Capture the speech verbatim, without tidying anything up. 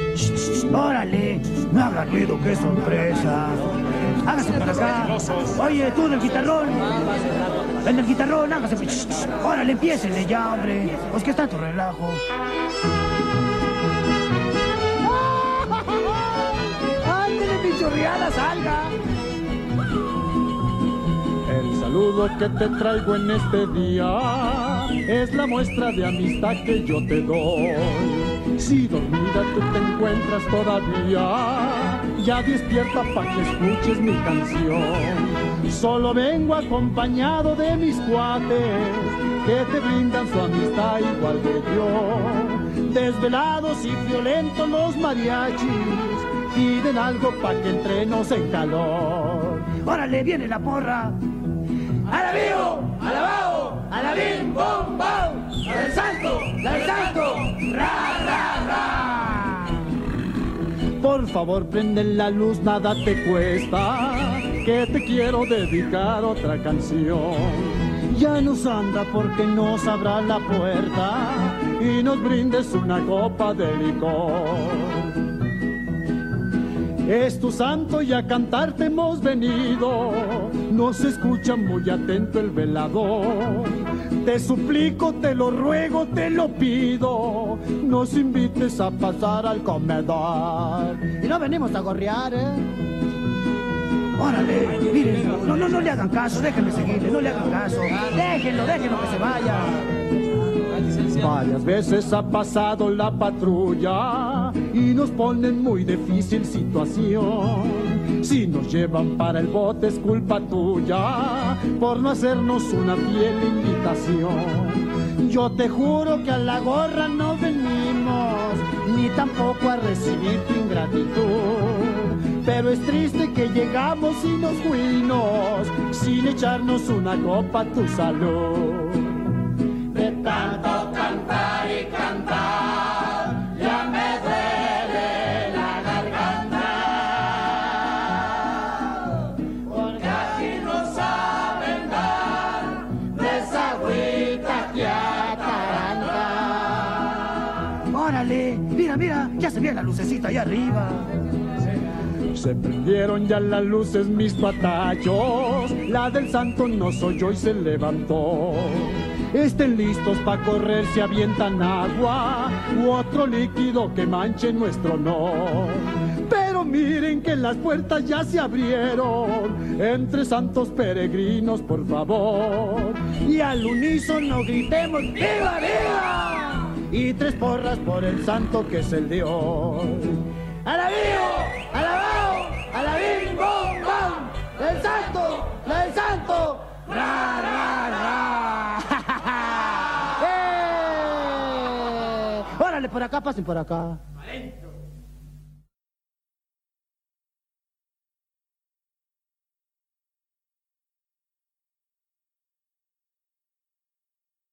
¡Órale! No haga ruido, qué sorpresa. Hágase para acá. Oye, tú del guitarrón. El del guitarrón, hágase. Órale, empiécenle ya, hombre. Pues que está tu relajo. ¡Ándale, mi chorreada, salga! El saludo que te traigo en este día es la muestra de amistad que yo te doy. Si dormida tú te encuentras todavía, ya despierta pa' que escuches mi canción. Solo vengo acompañado de mis cuates que te brindan su amistad igual que yo. Desvelados y violentos los mariachis piden algo pa' que entremos en calor. ¡Órale, viene la porra! ¡Alabío! ¡Alabao! ¡Alabim! ¡Bom! ¡Bom! ¡La del santo! ¡La del santo! ¡Ra, ra, ra! Por favor, prende la luz, nada te cuesta, que te quiero dedicar otra canción. Ya nos anda porque nos abra la puerta y nos brindes una copa de licor. Es tu santo y a cantarte hemos venido, nos escucha muy atento el velador. Te suplico, te lo ruego, te lo pido, nos invites a pasar al comedor. Y no venimos a gorrear, ¿eh? Órale, miren, no, no, no le hagan caso, déjenme seguirle, no le hagan caso. Déjenlo, déjenlo que se vaya. Varias veces ha pasado la patrulla y nos ponen muy difícil situación. Si nos llevan para el bote es culpa tuya por no hacernos una fiel invitación. Yo te juro que a la gorra no venimos, ni tampoco a recibir tu ingratitud. Pero es triste que llegamos y nos fuimos sin echarnos una copa a tu salud. De tanto cantar y cantar, ya me duele la garganta, porque aquí no saben dar de esa agüita que ataranta. Órale, mira, mira, ya se ve la lucecita allá arriba. Se prendieron ya las luces mis patachos, la del santo nos oyó y se levantó. Estén listos pa' correr, se avientan agua u otro líquido que manche nuestro honor. Pero miren que las puertas ya se abrieron, entre santos peregrinos, por favor. Y al unísono gritemos ¡viva, viva! Y tres porras por el santo que es el de hoy. ¡Alabío! ¡Alabao! ¡Alabim! ¡Bom! ¡Bom! ¡La del santo! ¡La del santo! ¡Ra, ra, ra! ¡Eh! ¡Órale, por acá, pasen por acá! ¡Adentro!